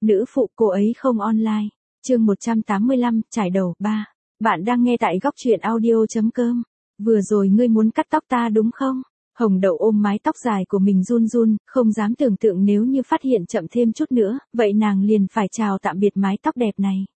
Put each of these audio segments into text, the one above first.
Nữ phụ cô ấy không online. Chương 185, trải đầu 3. Bạn đang nghe tại góc truyện audio.com. Vừa rồi ngươi muốn cắt tóc ta đúng không? Hồng Đậu ôm mái tóc dài của mình run run, không dám tưởng tượng nếu như phát hiện chậm thêm chút nữa, vậy nàng liền phải chào tạm biệt mái tóc đẹp này.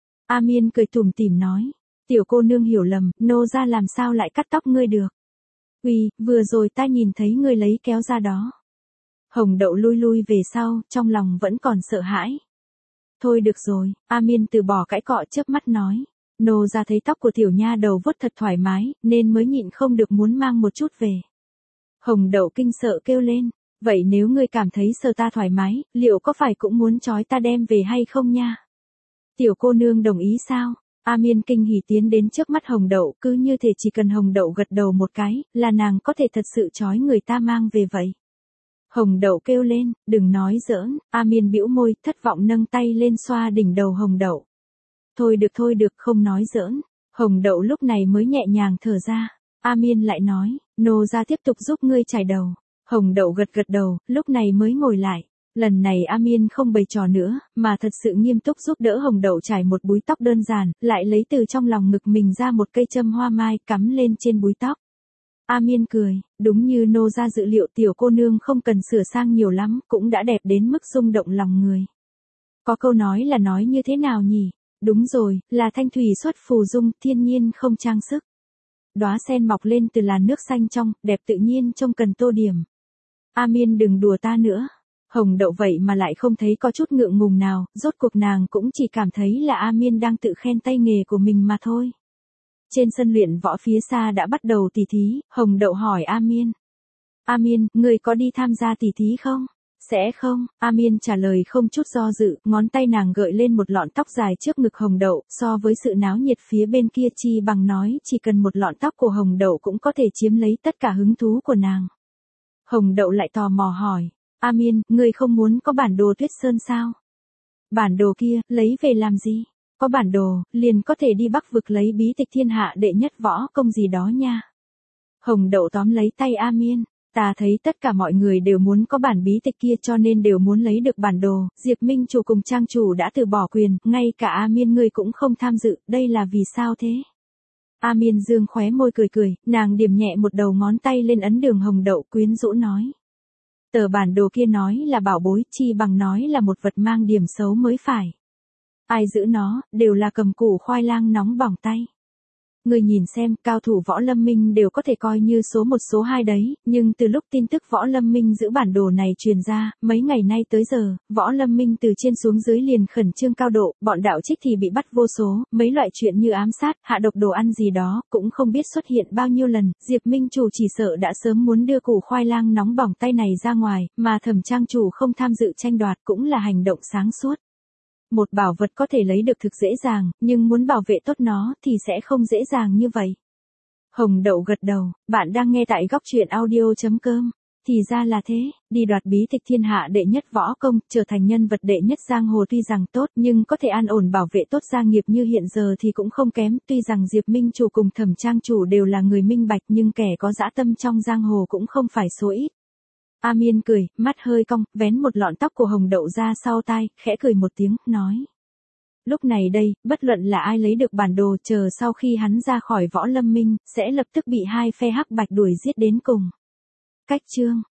A Miên cười tủm tỉm nói, tiểu cô nương hiểu lầm, nô ra làm sao lại cắt tóc ngươi được? Uy, vừa rồi ta nhìn thấy ngươi lấy kéo ra đó. Hồng Đậu lui lui về sau, trong lòng vẫn còn sợ hãi. Thôi được rồi, A Miên từ bỏ cãi cọ chớp mắt nói. Nô ra thấy tóc của tiểu nha đầu vuốt thật thoải mái, nên mới nhịn không được muốn mang một chút về. Hồng Đậu kinh sợ kêu lên, vậy nếu ngươi cảm thấy sợ ta thoải mái, liệu có phải cũng muốn trói ta đem về hay không nha? Tiểu cô nương đồng ý sao? A Miên kinh hỉ tiến đến trước mắt Hồng Đậu, cứ như thể chỉ cần Hồng Đậu gật đầu một cái, là nàng có thể thật sự trói người ta mang về vậy. Hồng Đậu kêu lên, đừng nói giỡn. A Miên bĩu môi, thất vọng nâng tay lên xoa đỉnh đầu Hồng Đậu. Thôi được, không nói giỡn. Hồng Đậu lúc này mới nhẹ nhàng thở ra. A Miên lại nói, nô ra tiếp tục giúp ngươi chải đầu. Hồng Đậu gật đầu, lúc này mới ngồi lại. Lần này A Miên không bày trò nữa, mà thật sự nghiêm túc giúp đỡ Hồng Đậu trải một búi tóc đơn giản, lại lấy từ trong lòng ngực mình ra một cây châm hoa mai cắm lên trên búi tóc. A Miên cười, đúng như nô ra dự liệu tiểu cô nương không cần sửa sang nhiều lắm, cũng đã đẹp đến mức rung động lòng người. Có câu nói là nói như thế nào nhỉ? Đúng rồi, là thanh thủy xuất phù dung, thiên nhiên không trang sức. Đóa sen mọc lên từ làn nước xanh trong, đẹp tự nhiên trông cần tô điểm. A Miên đừng đùa ta nữa. Hồng Đậu vậy mà lại không thấy có chút ngượng ngùng nào, rốt cuộc nàng cũng chỉ cảm thấy là A Miên đang tự khen tay nghề của mình mà thôi. Trên sân luyện võ phía xa đã bắt đầu tỉ thí, Hồng Đậu hỏi A Miên. A Miên, người có đi tham gia tỉ thí không? Sẽ không, A Miên trả lời không chút do dự, ngón tay nàng gợi lên một lọn tóc dài trước ngực Hồng Đậu, so với sự náo nhiệt phía bên kia chi bằng nói chỉ cần một lọn tóc của Hồng Đậu cũng có thể chiếm lấy tất cả hứng thú của nàng. Hồng Đậu lại tò mò hỏi, A Miên, người không muốn có bản đồ Tuyết Sơn sao? Bản đồ kia, lấy về làm gì? Có bản đồ, liền có thể đi Bắc vực lấy bí tịch thiên hạ đệ nhất võ công gì đó nha. Hồng Đậu tóm lấy tay A Miên, ta thấy tất cả mọi người đều muốn có bản bí tịch kia cho nên đều muốn lấy được bản đồ, Diệp Minh chủ cùng trang chủ đã từ bỏ quyền, ngay cả A Miên ngươi cũng không tham dự, đây là vì sao thế? A Miên dương khóe môi cười, nàng điểm nhẹ một đầu ngón tay lên ấn đường Hồng Đậu quyến rũ nói. Tờ bản đồ kia nói là bảo bối, chi bằng nói là một vật mang điểm xấu mới phải. Ai giữ nó, đều là cầm củ khoai lang nóng bỏng tay. Người nhìn xem, cao thủ Võ Lâm Minh đều có thể coi như số 1 số 2 đấy, nhưng từ lúc tin tức Võ Lâm Minh giữ bản đồ này truyền ra, mấy ngày nay tới giờ, Võ Lâm Minh từ trên xuống dưới liền khẩn trương cao độ, bọn đạo trích thì bị bắt vô số, mấy loại chuyện như ám sát, hạ độc đồ ăn gì đó, cũng không biết xuất hiện bao nhiêu lần, Diệp Minh chủ chỉ sợ đã sớm muốn đưa củ khoai lang nóng bỏng tay này ra ngoài, mà Thẩm trang chủ không tham dự tranh đoạt cũng là hành động sáng suốt. Một bảo vật có thể lấy được thực dễ dàng, nhưng muốn bảo vệ tốt nó thì sẽ không dễ dàng như vậy. Hồng Đậu gật đầu, bạn đang nghe tại góc truyện audio.com. Thì ra là thế, đi đoạt bí tịch thiên hạ đệ nhất võ công, trở thành nhân vật đệ nhất giang hồ tuy rằng tốt nhưng có thể an ổn bảo vệ tốt gia nghiệp như hiện giờ thì cũng không kém, tuy rằng Diệp Minh chủ cùng Thẩm trang chủ đều là người minh bạch nhưng kẻ có dã tâm trong giang hồ cũng không phải số ít. A Miên cười, mắt hơi cong, vén một lọn tóc của Hồng Đậu ra sau tai, khẽ cười một tiếng, nói. Lúc này đây, bất luận là ai lấy được bản đồ chờ sau khi hắn ra khỏi Võ Lâm Minh, sẽ lập tức bị hai phe hắc bạch đuổi giết đến cùng. Cách chương.